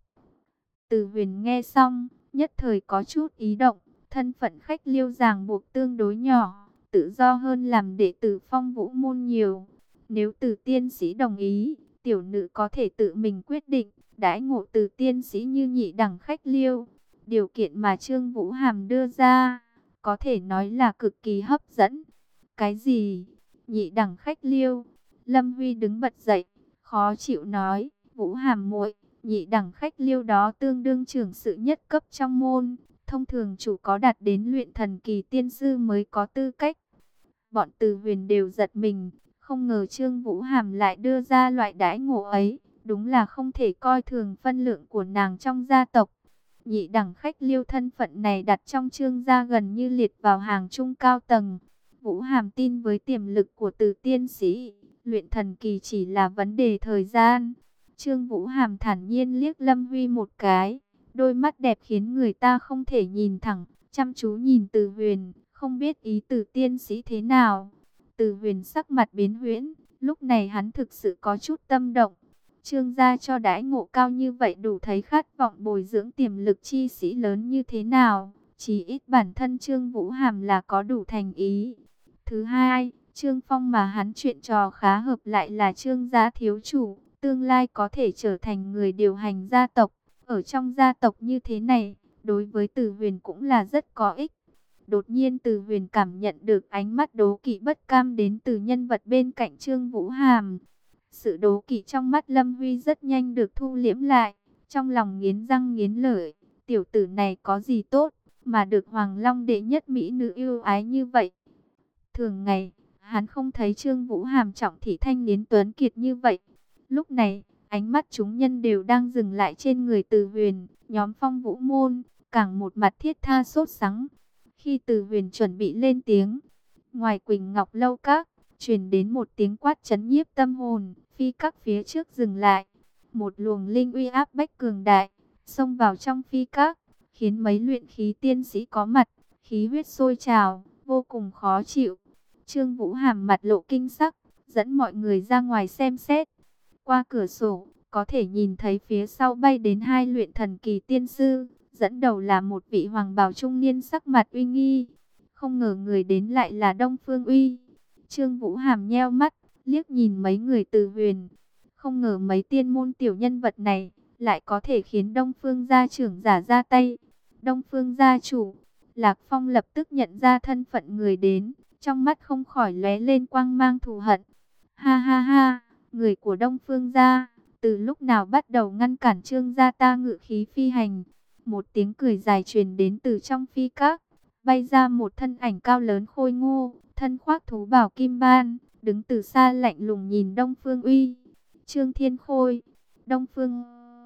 Từ Huyền nghe xong, nhất thời có chút ý động, thân phận khách Liêu ràng buộc tương đối nhỏ, tự do hơn làm đệ tử Phong Vũ môn nhiều. Nếu Từ tiên sĩ đồng ý, tiểu nữ có thể tự mình quyết định, đãi ngộ Từ tiên sĩ như nhị đẳng khách Liêu. Điều kiện mà Trương Vũ Hàm đưa ra, có thể nói là cực kỳ hấp dẫn. Cái gì? Nhị đẳng khách Liêu? Lâm Huy đứng bật dậy, khó chịu nói, Vũ Hàm muội, nhị đẳng khách Liêu đó tương đương trưởng sự nhất cấp trong môn, thông thường chủ có đạt đến luyện thần kỳ tiên sư mới có tư cách. Bọn Từ Huyền đều giật mình, không ngờ Trương Vũ Hàm lại đưa ra loại đãi ngộ ấy, đúng là không thể coi thường phân lượng của nàng trong gia tộc. Nhị đẳng khách Liêu thân phận này đặt trong Trương gia gần như liệt vào hàng trung cao tầng. Vũ Hàm tin với tiềm lực của Từ tiên sĩ, luyện thần kỳ chỉ là vấn đề thời gian. Trương Vũ Hàm thản nhiên liếc Lâm Huy một cái, đôi mắt đẹp khiến người ta không thể nhìn thẳng, chăm chú nhìn Từ Huyền, không biết ý Từ tiên sĩ thế nào. Từ Huyền sắc mặt biến huyễn, lúc này hắn thực sự có chút tâm động. Trương gia cho đãi ngộ cao như vậy đủ thấy khát vọng bồi dưỡng tiềm lực chi sĩ lớn như thế nào. Chỉ ít bản thân Trương Vũ Hàm là có đủ thành ý. Thứ hai, Trương Phong mà hắn chuyện trò khá hợp lại là Trương gia thiếu chủ, tương lai có thể trở thành người điều hành gia tộc. Ở trong gia tộc như thế này, đối với Từ Huyền cũng là rất có ích. Đột nhiên Từ Huyền cảm nhận được ánh mắt đố kỵ bất cam đến từ nhân vật bên cạnh Trương Vũ Hàm. Sự đố kỵ trong mắt Lâm Huy rất nhanh được thu liễm lại, trong lòng nghiến răng nghiến lợi, tiểu tử này có gì tốt, mà được Hoàng Long đệ nhất mỹ nữ yêu ái như vậy. Thường ngày, hắn không thấy Trương Vũ Hàm trọng thị thanh niên tuấn kiệt như vậy. Lúc này, ánh mắt chúng nhân đều đang dừng lại trên người Từ Huyền, nhóm Phong Vũ môn, càng một mặt thiết tha sốt sắng. Khi Từ Huyền chuẩn bị lên tiếng, ngoài Quỳnh Ngọc Lâu Các, truyền đến một tiếng quát chấn nhiếp tâm hồn, phi các phía trước dừng lại. Một luồng linh uy áp bách cường đại, xông vào trong phi các, khiến mấy luyện khí tiên sĩ có mặt, khí huyết sôi trào, vô cùng khó chịu. Trương Vũ Hàm mặt lộ kinh sắc, dẫn mọi người ra ngoài xem xét. Qua cửa sổ, có thể nhìn thấy phía sau bay đến hai luyện thần kỳ tiên sư, dẫn đầu là một vị hoàng bào trung niên sắc mặt uy nghi. Không ngờ người đến lại là Đông Phương Uy. Trương Vũ Hàm nheo mắt, liếc nhìn mấy người Từ Huyền. Không ngờ mấy tiên môn tiểu nhân vật này lại có thể khiến Đông Phương gia trưởng giả ra tay. Đông Phương gia chủ, Lạc Phong lập tức nhận ra thân phận người đến, trong mắt không khỏi lóe lên quang mang thù hận. Ha ha ha, người của Đông Phương gia, từ lúc nào bắt đầu ngăn cản Trương gia ta ngự khí phi hành? Một tiếng cười dài truyền đến từ trong phi các, bay ra một thân ảnh cao lớn khôi ngô, thân khoác thú bào kim ban, đứng từ xa lạnh lùng nhìn Đông Phương Uy. Trương Thiên Khôi. Đông Phương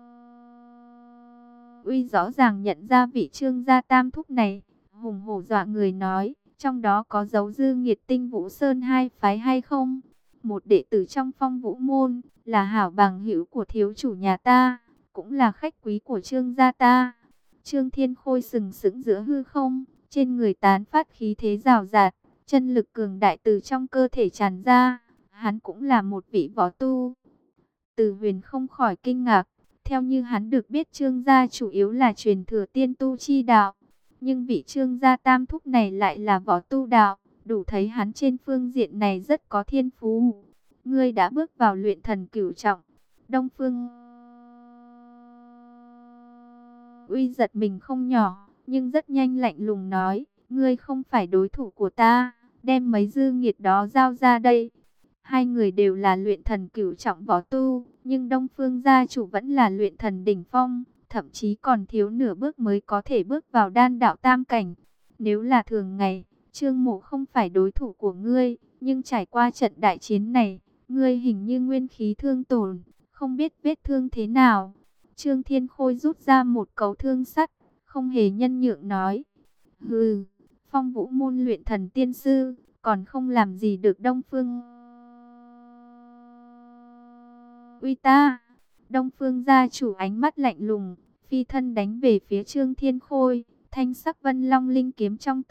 Uy rõ ràng nhận ra vị Trương gia tam thúc này, hùng hổ dọa người nói, trong đó có dấu dư nghiệt tinh Vũ Sơn hai phái hay không? Một đệ tử trong Phong Vũ môn, là hảo bằng hữu của thiếu chủ nhà ta, cũng là khách quý của Trương gia ta. Trương Thiên Khôi sừng sững giữa hư không, trên người tán phát khí thế rào rạt, chân lực cường đại từ trong cơ thể tràn ra, hắn cũng là một vị võ tu. Từ Huyền không khỏi kinh ngạc, theo như hắn được biết Trương gia chủ yếu là truyền thừa tiên tu chi đạo, nhưng vị Trương gia tam thúc này lại là võ tu đạo, đủ thấy hắn trên phương diện này rất có thiên phú. Ngươi đã bước vào luyện thần cửu trọng. Đông Phương Uy giật mình không nhỏ, nhưng rất nhanh lạnh lùng nói, ngươi không phải đối thủ của ta, đem mấy dư nghiệt đó giao ra đây. Hai người đều là luyện thần cửu trọng võ tu, nhưng Đông Phương gia chủ vẫn là luyện thần đỉnh phong, thậm chí còn thiếu nửa bước mới có thể bước vào đan đạo tam cảnh. Nếu là thường ngày, Trương Mộ không phải đối thủ của ngươi, nhưng trải qua trận đại chiến này, ngươi hình như nguyên khí thương tổn, không biết vết thương thế nào. Trương Thiên Khôi rút ra một cấu thương sắt, không hề nhân nhượng nói, hừ, Phong Vũ môn luyện thần tiên sư, còn không làm gì được Đông Phương Uy ta. Đông Phương gia chủ ánh mắt lạnh lùng, phi thân đánh về phía Trương Thiên Khôi, thanh sắc Vân Long linh kiếm trong tay,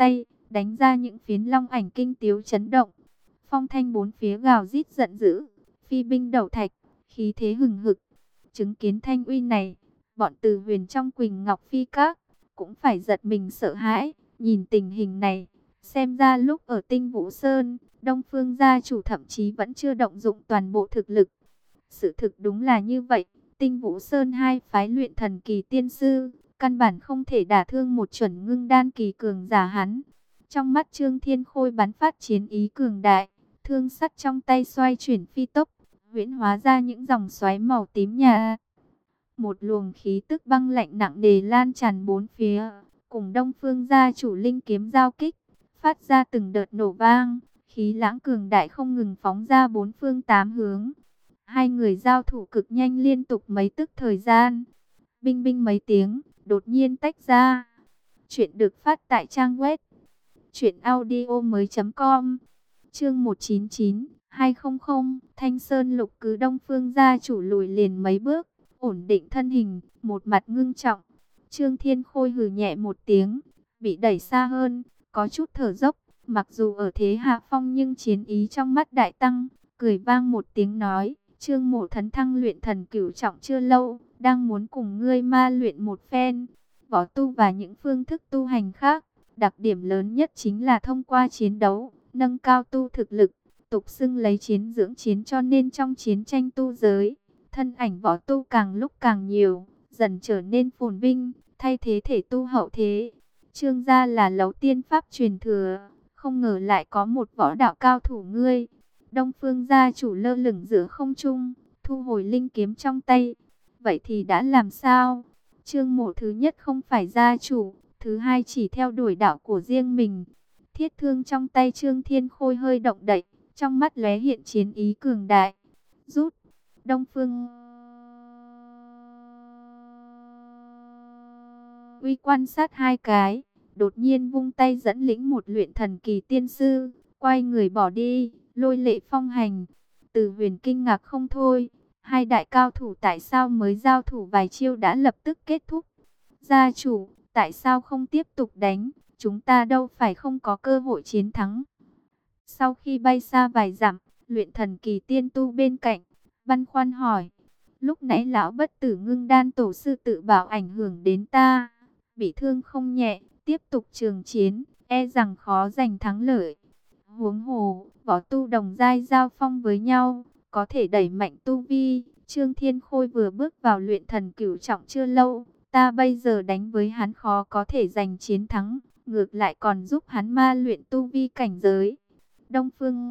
đánh ra những phiến long ảnh kinh tiếu chấn động. Phong thanh bốn phía gào rít giận dữ, phi binh đầu thạch, khí thế hừng hực. Chứng kiến thanh uy này, bọn Từ Huyền trong Quỳnh Ngọc Phi Các cũng phải giật mình sợ hãi. Nhìn tình hình này, xem ra lúc ở Tinh Vũ Sơn, Đông Phương gia chủ thậm chí vẫn chưa động dụng toàn bộ thực lực. Sự thực đúng là như vậy, Tinh Vũ Sơn hai phái luyện thần kỳ tiên sư, căn bản không thể đả thương một chuẩn ngưng đan kỳ cường giả hắn. Trong mắt Trương Thiên Khôi bắn phát chiến ý cường đại, thương sắt trong tay xoay chuyển phi tốc, huyễn hóa ra những dòng xoáy màu tím nhà. Một luồng khí tức băng lạnh nặng nề lan tràn bốn phía, cùng Đông Phương gia chủ linh kiếm giao kích, phát ra từng đợt nổ vang, khí lãng cường đại không ngừng phóng ra bốn phương tám hướng. Hai người giao thủ cực nhanh liên tục mấy tức thời gian. Binh binh mấy tiếng, đột nhiên tách ra. Chuyện được phát tại trang web truyện audio mới chấm com. Chương một trăm chín mươi chín, hai trăm, Thanh Sơn Lục cứ Đông Phương gia chủ lùi liền mấy bước, ổn định thân hình, một mặt ngưng trọng. Trương Thiên Khôi hừ nhẹ một tiếng, bị đẩy xa hơn, có chút thở dốc, mặc dù ở thế hạ phong nhưng chiến ý trong mắt đại tăng, cười vang một tiếng nói: Trương Mộ Thấn thăng luyện thần cửu trọng chưa lâu, đang muốn cùng ngươi ma luyện một phen. Võ tu và những phương thức tu hành khác, đặc điểm lớn nhất chính là thông qua chiến đấu, nâng cao tu thực lực, tục xưng lấy chiến dưỡng chiến, cho nên trong chiến tranh tu giới, thân ảnh võ tu càng lúc càng nhiều, dần trở nên phồn vinh, thay thế thể tu hậu thế. Trương gia là Lấu Tiên pháp truyền thừa, không ngờ lại có một võ đạo cao thủ ngươi. Đông Phương gia chủ lơ lửng giữa không trung, thu hồi linh kiếm trong tay. Vậy thì đã làm sao? Trương Mộ thứ nhất không phải gia chủ, thứ hai chỉ theo đuổi đạo của riêng mình. Thiết thương trong tay Trương Thiên Khôi hơi động đậy, trong mắt lóe hiện chiến ý cường đại. Rút. Đông Phương Uy quan sát hai cái, đột nhiên vung tay dẫn lĩnh một luyện thần kỳ tiên sư, quay người bỏ đi, lôi lệ phong hành. Từ Huyền kinh ngạc không thôi, hai đại cao thủ tại sao mới giao thủ vài chiêu đã lập tức kết thúc? Gia chủ, tại sao không tiếp tục đánh? Chúng ta đâu phải không có cơ hội chiến thắng. Sau khi bay xa vài dặm, luyện thần kỳ tiên tu bên cạnh băn khoăn hỏi: lúc nãy lão bất tử ngưng đan tổ sư tự bảo ảnh hưởng đến ta, bị thương không nhẹ, tiếp tục trường chiến, e rằng khó giành thắng lợi. Huống hồ, võ tu đồng giai giao phong với nhau, có thể đẩy mạnh tu vi. Trương Thiên Khôi vừa bước vào luyện thần cửu trọng chưa lâu, ta bây giờ đánh với hắn khó có thể giành chiến thắng, ngược lại còn giúp hắn ma luyện tu vi cảnh giới. Đông Phương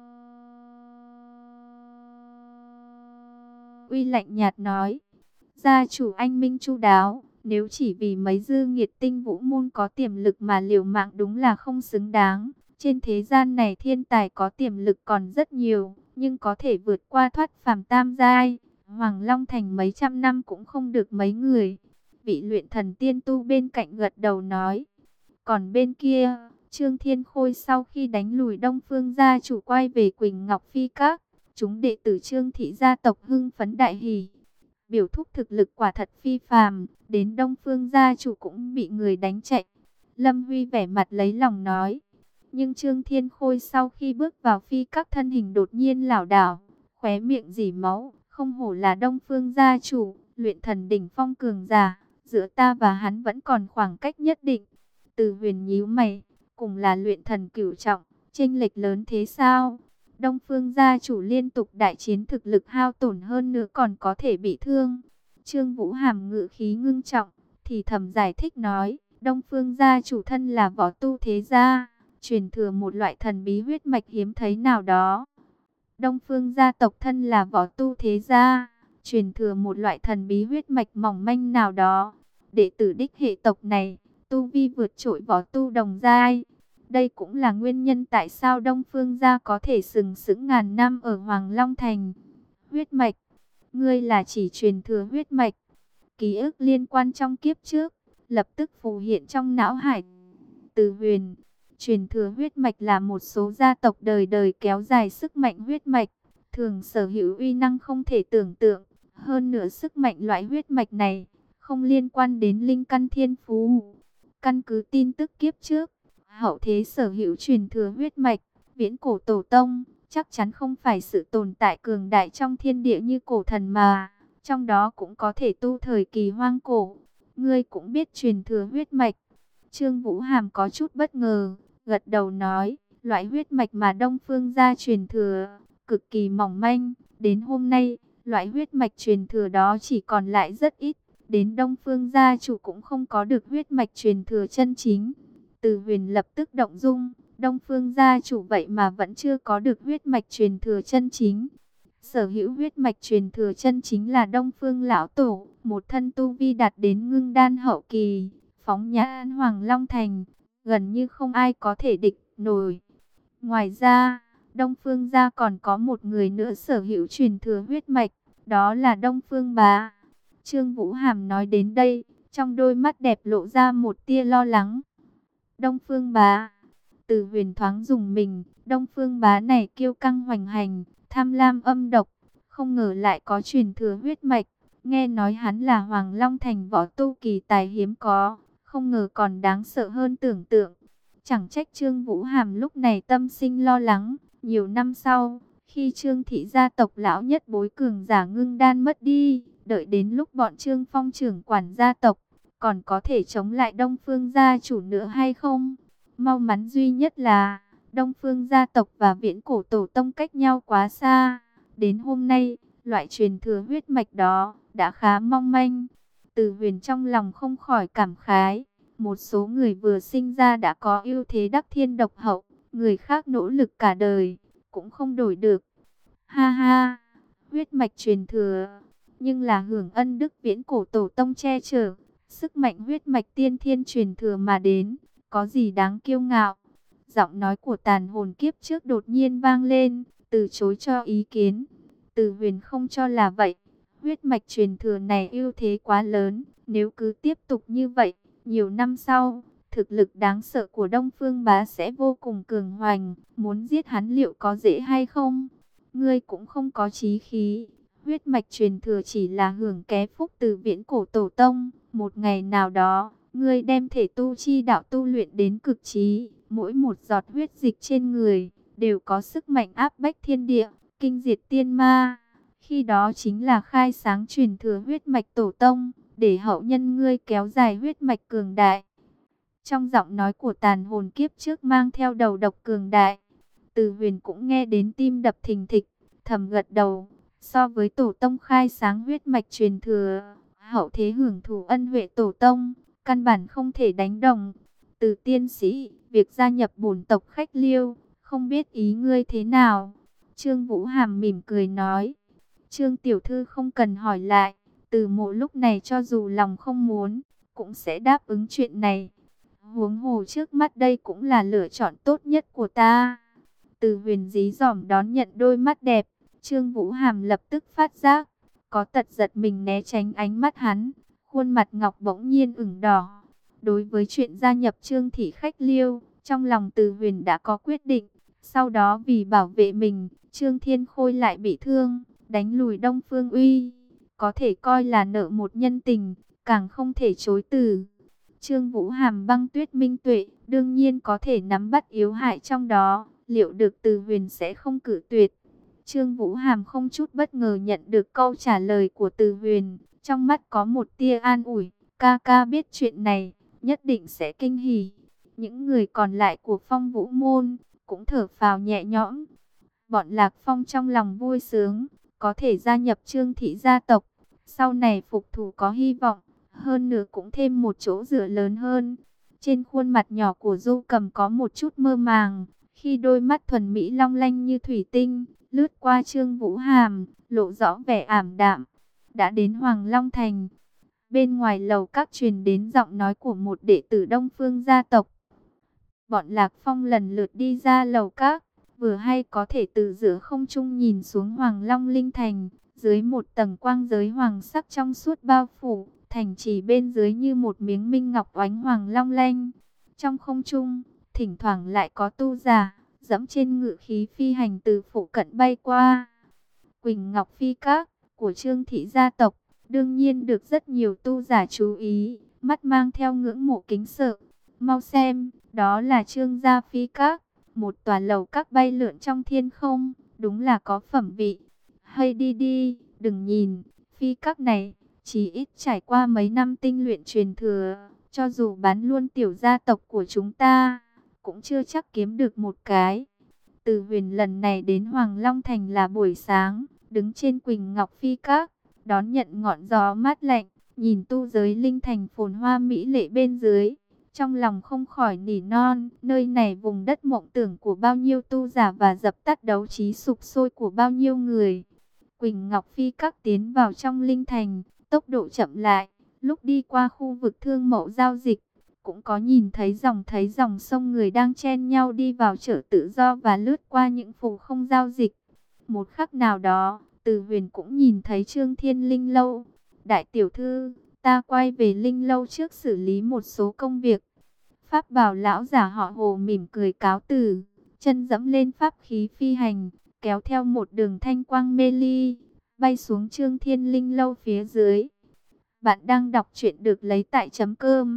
Uy lạnh nhạt nói: gia chủ anh minh chu đáo, nếu chỉ vì mấy dư nghiệt Tinh Vũ môn có tiềm lực mà liều mạng đúng là không xứng đáng. Trên thế gian này thiên tài có tiềm lực còn rất nhiều, nhưng có thể vượt qua thoát phàm tam giai, Hoàng Long Thành mấy trăm năm cũng không được mấy người. Vị luyện thần tiên tu bên cạnh gật đầu nói. Còn bên kia, Trương Thiên Khôi sau khi đánh lùi Đông Phương gia chủ quay về Quỳnh Ngọc Phi Các, chúng đệ tử Trương thị gia tộc hưng phấn đại hỉ. Biểu thúc thực lực quả thật phi phàm, đến Đông Phương gia chủ cũng bị người đánh chạy. Lâm Huy vẻ mặt lấy lòng nói. Nhưng Trương Thiên Khôi sau khi bước vào Phi Các thân hình đột nhiên lảo đảo, khóe miệng rỉ máu, không hổ là Đông Phương gia chủ, luyện thần đỉnh phong cường giả, giữa ta và hắn vẫn còn khoảng cách nhất định. Từ Huyền nhíu mày, cùng là luyện thần cửu trọng, chênh lệch lớn thế sao? Đông Phương gia chủ liên tục đại chiến thực lực hao tổn hơn nữa còn có thể bị thương. Trương Vũ Hàm ngự khí ngưng trọng, thì thầm giải thích nói, Đông Phương gia chủ thân là võ tu thế gia, truyền thừa một loại thần bí huyết mạch hiếm thấy nào đó. Đông Phương gia tộc thân là võ tu thế gia, truyền thừa một loại thần bí huyết mạch mỏng manh nào đó. Đệ tử đích hệ tộc này, tu vi vượt trội võ tu đồng giai. Đây cũng là nguyên nhân tại sao Đông Phương gia có thể sừng sững ngàn năm ở Hoàng Long Thành. Huyết mạch, ngươi là chỉ truyền thừa huyết mạch. Ký ức liên quan trong kiếp trước, lập tức phù hiện trong não hải. Từ Huyền, truyền thừa huyết mạch là một số gia tộc đời đời kéo dài sức mạnh huyết mạch, thường sở hữu uy năng không thể tưởng tượng. Hơn nữa sức mạnh loại huyết mạch này, không liên quan đến linh căn thiên phú. Căn cứ tin tức kiếp trước, hậu thế sở hữu truyền thừa huyết mạch, viễn cổ tổ tông, chắc chắn không phải sự tồn tại cường đại trong thiên địa như cổ thần mà, trong đó cũng có thể tu thời kỳ hoang cổ. Ngươi cũng biết truyền thừa huyết mạch. Trương Vũ Hàm có chút bất ngờ, gật đầu nói, loại huyết mạch mà Đông Phương gia truyền thừa, cực kỳ mỏng manh, đến hôm nay, loại huyết mạch truyền thừa đó chỉ còn lại rất ít, đến Đông Phương gia chủ cũng không có được huyết mạch truyền thừa chân chính. Từ Huyền lập tức động dung, Đông Phương gia chủ vậy mà vẫn chưa có được huyết mạch truyền thừa chân chính. Sở hữu huyết mạch truyền thừa chân chính là Đông Phương lão tổ, một thân tu vi đạt đến ngưng đan hậu kỳ, phóng nhãn Hoàng Long Thành, gần như không ai có thể địch nổi. Ngoài ra, Đông Phương gia còn có một người nữa sở hữu truyền thừa huyết mạch, đó là Đông Phương Bá. Trương Vũ Hàm nói đến đây, trong đôi mắt đẹp lộ ra một tia lo lắng. Đông Phương Bá. Từ Huyền thoáng dùng mình, Đông Phương Bá này kiêu căng hoành hành, tham lam âm độc, không ngờ lại có truyền thừa huyết mạch. Nghe nói hắn là Hoàng Long Thành võ tu kỳ tài hiếm có, không ngờ còn đáng sợ hơn tưởng tượng. Chẳng trách Trương Vũ Hàm lúc này tâm sinh lo lắng. Nhiều năm sau, khi Trương thị gia tộc lão nhất bối cường giả ngưng đan mất đi, đợi đến lúc bọn Trương Phong trưởng quản gia tộc, còn có thể chống lại Đông Phương gia chủ nữa hay không? May mắn duy nhất là Đông Phương gia tộc và Viễn Cổ Tổ Tông cách nhau quá xa. Đến hôm nay, loại truyền thừa huyết mạch đó đã khá mong manh. Từ Huyền trong lòng không khỏi cảm khái. Một số người vừa sinh ra đã có ưu thế đắc thiên độc hậu, người khác nỗ lực cả đời cũng không đổi được. Ha ha, huyết mạch truyền thừa, nhưng là hưởng ân đức Viễn Cổ Tổ Tông che chở, sức mạnh huyết mạch tiên thiên truyền thừa mà đến, có gì đáng kiêu ngạo? Giọng nói của tàn hồn kiếp trước đột nhiên vang lên, từ chối cho ý kiến. Từ Huyền không cho là vậy, huyết mạch truyền thừa này ưu thế quá lớn, nếu cứ tiếp tục như vậy, nhiều năm sau, thực lực đáng sợ của Đông Phương Bá sẽ vô cùng cường hoành, muốn giết hắn liệu có dễ hay không? Ngươi cũng không có chí khí, huyết mạch truyền thừa chỉ là hưởng ké phúc từ Viễn Cổ Tổ Tông, một ngày nào đó, ngươi đem thể tu chi đạo tu luyện đến cực trí, mỗi một giọt huyết dịch trên người đều có sức mạnh áp bách thiên địa, kinh diệt tiên ma. Khi đó chính là khai sáng truyền thừa huyết mạch tổ tông, để hậu nhân ngươi kéo dài huyết mạch cường đại. Trong giọng nói của tàn hồn kiếp trước mang theo đầu độc cường đại, Từ Huyền cũng nghe đến tim đập thình thịch, thầm gật đầu. So với tổ tông khai sáng huyết mạch truyền thừa, hậu thế hưởng thụ ân huệ tổ tông, căn bản không thể đánh đồng. Từ tiên sĩ, việc gia nhập bổn tộc khách Liêu, không biết ý ngươi thế nào? Trương Vũ Hàm mỉm cười nói. Trương tiểu thư không cần hỏi lại, Từ Mộ lúc này cho dù lòng không muốn, cũng sẽ đáp ứng chuyện này. Huống hồ trước mắt đây cũng là lựa chọn tốt nhất của ta. Từ Huyền dí dỏm đón nhận đôi mắt đẹp, Trương Vũ Hàm lập tức phát giác, có tật giật mình né tránh ánh mắt hắn, khuôn mặt ngọc bỗng nhiên ửng đỏ. Đối với chuyện gia nhập Trương thị khách Liêu, trong lòng Từ Huyền đã có quyết định. Sau đó vì bảo vệ mình, Trương Thiên Khôi lại bị thương, đánh lùi Đông Phương Uy, có thể coi là nợ một nhân tình, càng không thể chối từ. Trương Vũ Hàm băng tuyết minh tuệ, đương nhiên có thể nắm bắt yếu hại trong đó, liệu được Từ Huyền sẽ không cử tuyệt. Trương Vũ Hàm không chút bất ngờ nhận được câu trả lời của Từ Huyền, trong mắt có một tia an ủi, ca ca biết chuyện này, nhất định sẽ kinh hỉ. Những người còn lại của Phong Vũ Môn cũng thở phào nhẹ nhõm. Bọn Lạc Phong trong lòng vui sướng, có thể gia nhập Trương thị gia tộc, sau này phục thủ có hy vọng, hơn nữa cũng thêm một chỗ dựa lớn hơn. Trên khuôn mặt nhỏ của Du Cầm có một chút mơ màng, khi đôi mắt thuần mỹ long lanh như thủy tinh lướt qua Trương Vũ Hàm, lộ rõ vẻ ảm đạm. Đã đến Hoàng Long Thành, bên ngoài lầu các truyền đến giọng nói của một đệ tử Đông Phương gia tộc. Bọn Lạc Phong lần lượt đi ra lầu các, vừa hay có thể từ giữa không trung nhìn xuống Hoàng Long Linh Thành, dưới một tầng quang giới hoàng sắc trong suốt bao phủ, thành trì bên dưới như một miếng minh ngọc oánh hoàng long lanh. Trong không trung, thỉnh thoảng lại có tu giả dẫm trên ngự khí phi hành từ phụ cận bay qua. Quỳnh Ngọc Phi Các của Trương thị gia tộc đương nhiên được rất nhiều tu giả chú ý, mắt mang theo ngưỡng mộ kính sợ. Mau xem, đó là Trương gia phi các, một tòa lầu các bay lượn trong thiên không, đúng là có phẩm vị. Hay đi đi, đừng nhìn, phi các này, chỉ ít trải qua mấy năm tinh luyện truyền thừa, cho dù bán luôn tiểu gia tộc của chúng ta, cũng chưa chắc kiếm được một cái. Từ Huyền lần này đến Hoàng Long Thành là buổi sáng, đứng trên Quỳnh Ngọc Phi Các, đón nhận ngọn gió mát lạnh, nhìn tu giới linh thành phồn hoa mỹ lệ bên dưới. Trong lòng không khỏi nỉ non, nơi này vùng đất mộng tưởng của bao nhiêu tu giả và dập tắt đấu trí sục sôi của bao nhiêu người. Quỳnh Ngọc Phi Các tiến vào trong linh thành, tốc độ chậm lại, lúc đi qua khu vực thương mậu giao dịch, cũng có nhìn thấy dòng thấy dòng sông người đang chen nhau đi vào chợ tự do và lướt qua những phù không giao dịch. Một khắc nào đó, Từ Huyền cũng nhìn thấy Trương Thiên Linh Lâu. Đại tiểu thư, ta quay về Linh Lâu trước xử lý một số công việc. Pháp bảo lão giả họ Hồ mỉm cười cáo từ, chân dẫm lên pháp khí phi hành, kéo theo một đường thanh quang mê ly, bay xuống Trương Thiên Linh Lâu phía dưới. Bạn đang đọc truyện được lấy tại chấm cơm.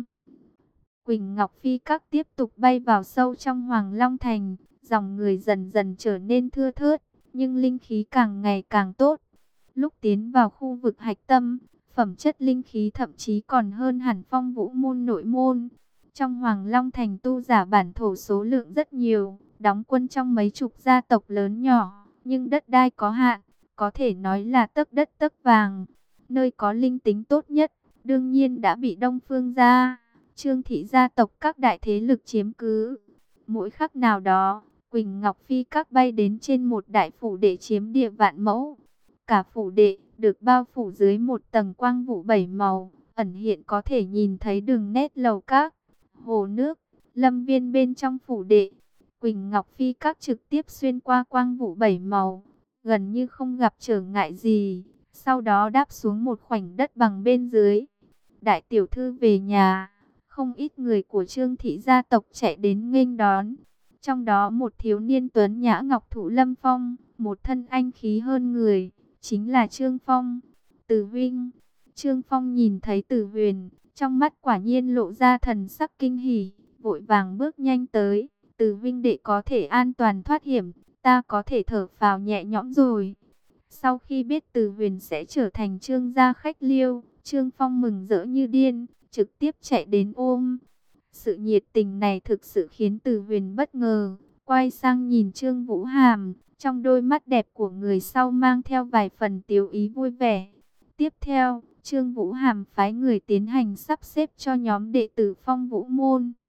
Quỳnh Ngọc Phi Các tiếp tục bay vào sâu trong Hoàng Long Thành, dòng người dần dần trở nên thưa thớt, nhưng linh khí càng ngày càng tốt. Lúc tiến vào khu vực hạch tâm, phẩm chất linh khí thậm chí còn hơn hẳn Phong Vũ môn nội môn. Trong Hoàng Long Thành tu giả bản thổ số lượng rất nhiều, đóng quân trong mấy chục gia tộc lớn nhỏ, nhưng đất đai có hạn, có thể nói là tấc đất tấc vàng. Nơi có linh tính tốt nhất, đương nhiên đã bị Đông Phương gia, Trương thị gia tộc các đại thế lực chiếm cứ. Mỗi khắc nào đó, Quỳnh Ngọc Phi Các bay đến trên một đại phủ đệ chiếm địa vạn mẫu. Cả phủ đệ được bao phủ dưới một tầng quang vụ bảy màu, ẩn hiện có thể nhìn thấy đường nét lầu các, hồ nước, lâm viên bên trong phủ đệ. Quỳnh Ngọc Phi Các trực tiếp xuyên qua quang vụ bảy màu, gần như không gặp trở ngại gì. Sau đó đáp xuống một khoảnh đất bằng bên dưới. Đại tiểu thư về nhà, không ít người của Trương thị gia tộc chạy đến nghênh đón. Trong đó một thiếu niên tuấn nhã ngọc thụ lâm phong, một thân anh khí hơn người, chính là Trương Phong. Từ huynh. Trương Phong nhìn thấy Từ Huyền, trong mắt quả nhiên lộ ra thần sắc kinh hỉ, vội vàng bước nhanh tới. Từ huynh đệ có thể an toàn thoát hiểm, ta có thể thở phào nhẹ nhõm rồi. Sau khi biết Từ Huyền sẽ trở thành Trương gia khách liêu, Trương Phong mừng rỡ như điên, trực tiếp chạy đến ôm. Sự nhiệt tình này thực sự khiến Từ Huyền bất ngờ, quay sang nhìn Trương Vũ Hàm, trong đôi mắt đẹp của người sau mang theo vài phần tiếu ý vui vẻ. Tiếp theo, Trương Vũ Hàm phái người tiến hành sắp xếp cho nhóm đệ tử Phong Vũ môn.